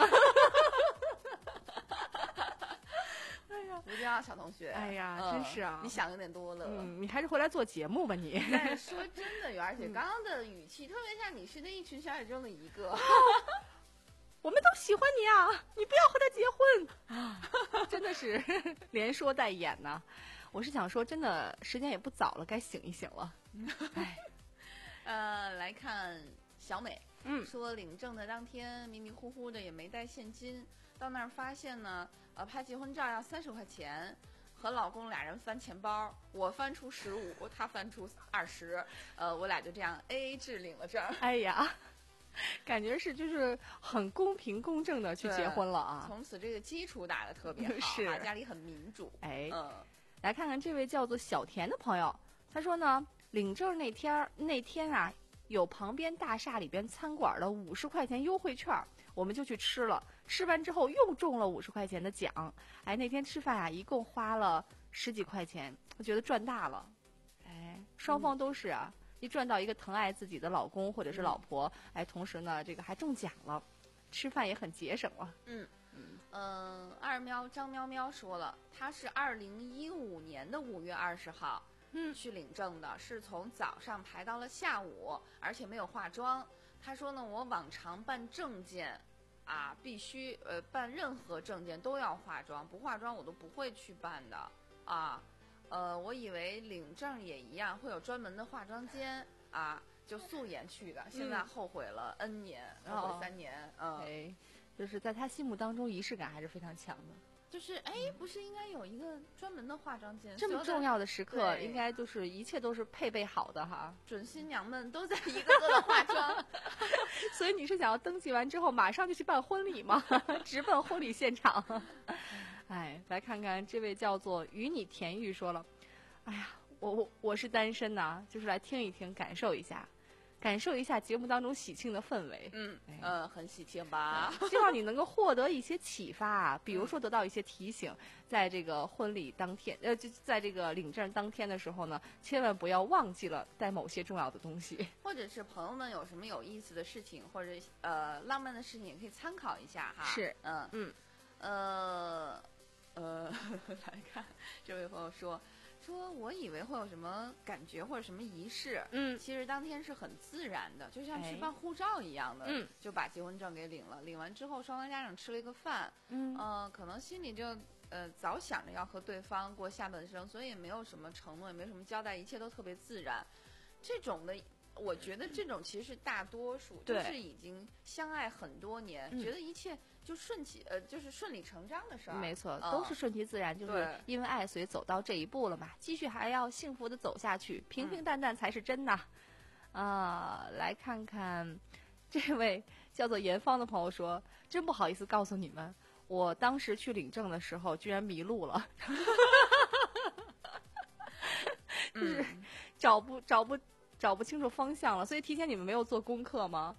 哎呀， 吴金浩小同学， 哎呀， 嗯、 真是啊！ 你想有点多了。 嗯，你还是回来做节目吧你。 但是说真的，袁姐刚刚的语气特别像你是那一群小姐中的一个。 我们都喜欢你啊！你不要和他结婚啊！真的是连说带演呢。我是想说，真的时间也不早了，该醒一醒了。哎， 呃，来看小美， 嗯， 说领证的当天迷迷糊糊的也没带现金，到那儿发现呢，呃，拍结婚照要三十块钱，和老公俩人翻钱包，我翻出十五，他翻出二十，呃，我俩就这样 A A 制领了证。 哎呀，感觉是就是很公平公正的去结婚了啊！ 从此这个基础打得特别好， 是家里很民主。 哎， 嗯， 来看看这位叫做小田的朋友，他说呢，领证那天那天啊，有旁边大厦里边餐馆的五十块钱优惠券，我们就去吃了。吃完之后又中了五十块钱的奖，哎，那天吃饭啊，一共花了十几块钱，我觉得赚大了。哎，双方都是啊。嗯，一赚到一个疼爱自己的老公或者是老婆，嗯、哎，同时呢，这个还中奖了，吃饭也很节省了。 嗯嗯嗯、呃，二喵张喵喵说了，他是二零一五年的五月二十号， 嗯， 去领证的，是从早上排到了下午，而且没有化妆。他说呢，我往常办证件，啊，必须呃办任何证件都要化妆，不化妆我都不会去办的啊。呃，我以为领证也一样，会有专门的化妆间啊，就素颜去的。现在后悔了 N 年， 嗯、 后悔三年。嗯， 哎，就是在他心目当中，仪式感还是非常强的。 就是哎，不是应该有一个专门的化妆间？ 这么重要的时刻，应该就是一切都是配备好的哈。 准新娘们都在一个个的化妆。 所以你是想要登记完之后马上就去办婚礼吗？直奔婚礼现场。哎，来看看这位叫做与你甜玉说了，哎呀，我我我是单身呐、啊，就是来听一听，感受一下，感受一下节目当中喜庆的氛围。 嗯嗯、哎呃，很喜庆吧？ 希望你能够获得一些启发啊，比如说得到一些提醒，在这个婚礼当天，呃，就在这个领证当天的时候呢，千万不要忘记了带某些重要的东西。 或者是朋友们有什么有意思的事情，或者呃浪漫的事情，也可以参考一下哈。 是， 嗯嗯，呃。呃，来看这位朋友说，说我以为会有什么感觉或者什么仪式， 嗯， 其实当天是很自然的，就像去办护照一样的， 嗯、哎， 就把结婚证给领了。领完之后，双方家长吃了一个饭， 嗯， 呃，可能心里就呃早想着要和对方过下半生，所以也没有什么承诺，也没有什么交代，一切都特别自然。这种的。我觉得这种其实是大多数，就是已经相爱很多年， 嗯、 觉得一切就顺其呃，就是顺理成章的事儿。 没错， 嗯、 都是顺其自然，就是因为爱，所以走到这一步了嘛。继续还要幸福的走下去，平平淡淡才是真呐。嗯、啊，来看看这位叫做严芳的朋友说，真不好意思告诉你们，我当时去领证的时候居然迷路了，就是找不找不。找不清楚方向了，所以提前你们没有做功课吗？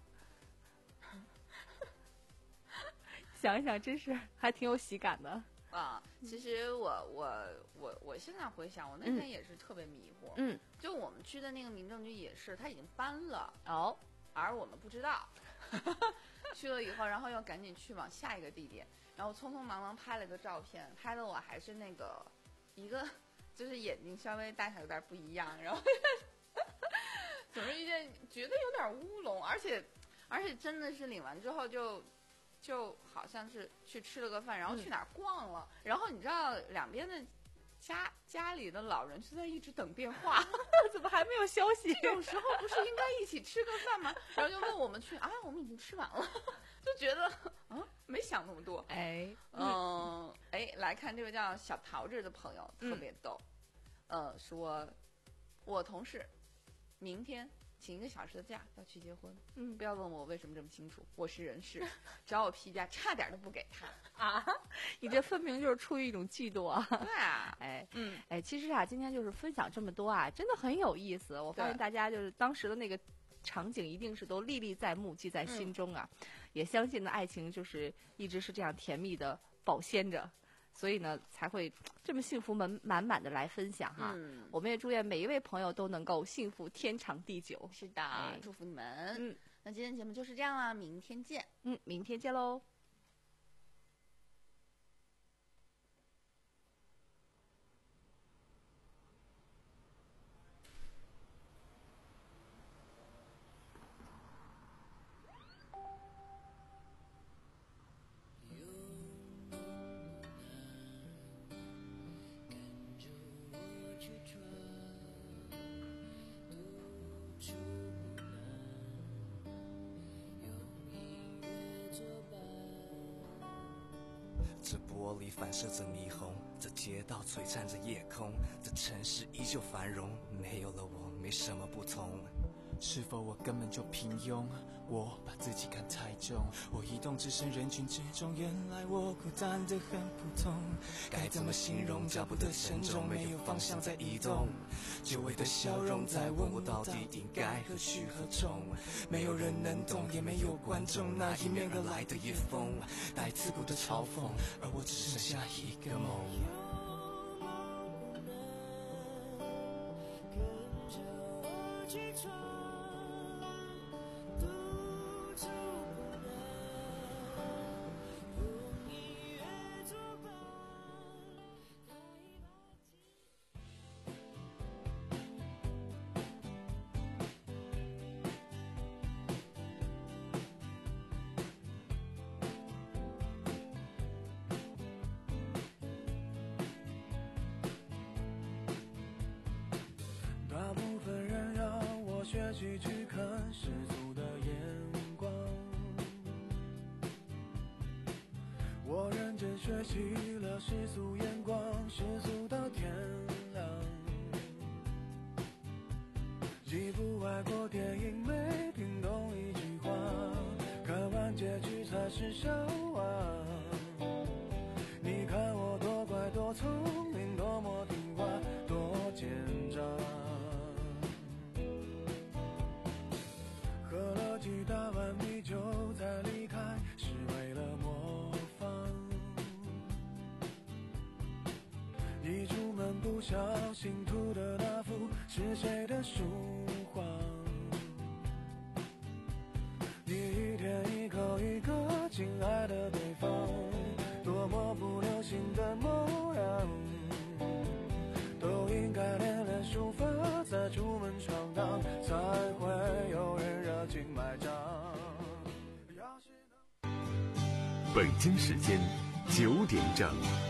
想一想，真是还挺有喜感的啊！其实我我我我现在回想，我那天也是特别迷糊。 嗯， 就我们去的那个民政局也是，他已经搬了哦， 而我们不知道。去了以后，然后又赶紧去往下一个地点，然后匆匆忙忙拍了个照片，拍的我还是那个一个，就是眼睛稍微大小有点不一样，然后。总是一件觉得有点乌龙，而且而且真的是领完之后就就好像是去吃了个饭，然后去哪儿逛了，嗯、然后你知道两边的家家里的老人就在一直等电话， 怎么还没有消息？ 这种时候不是应该一起吃个饭吗？然后就问我们去啊，我们已经吃完了，就觉得啊，没想那么多。 哎， 嗯，哎，来看这个叫小桃子的朋友特别逗，嗯、呃，说我同事明天请一个小时的假要去结婚，嗯，不要问我为什么这么清楚，我是人事，找我批假，差点都不给他啊！你这分明就是出于一种嫉妒啊！ 对啊， 哎，嗯，哎，其实啊，今天就是分享这么多啊，真的很有意思。我发现大家就是当时的那个场景，一定是都历历在目，记在心中啊。嗯、也相信呢，爱情就是一直是这样甜蜜的保鲜着。所以呢，才会这么幸福满满满的来分享哈。嗯，我们也祝愿每一位朋友都能够幸福天长地久。 是的，哎、祝福你们。嗯，那今天节目就是这样啦，明天见。 嗯，明天见喽。 这玻璃反射着霓虹，这街道璀璨着夜空，这城市依旧繁荣，没有了我没什么不同。 是否我根本就平庸？我把自己看太重，我移动置身人群之中，原来我孤单得很普通。该怎么形容？脚步的沉重，没有方向在移动，久违的笑容在问我到底应该何去何从。没有人能懂，也没有观众，那迎面而来的夜风带刺骨的嘲讽，而我只剩下一个梦。学习去看世俗的眼光，我认真学习了世俗眼光，世俗到天亮。几部外国电影没听懂一句话，看完结局才是笑话。你看我多乖多聪明，多么听话，多奸诈。喝了几大碗米酒才离开，是为了模仿。一出门不小心涂的那幅是谁的书画？你一天一口一个亲爱的对方，多么不流行的模样，都应该练练书法，再出门闯荡，才会有人热情买账。 北京时间九点整。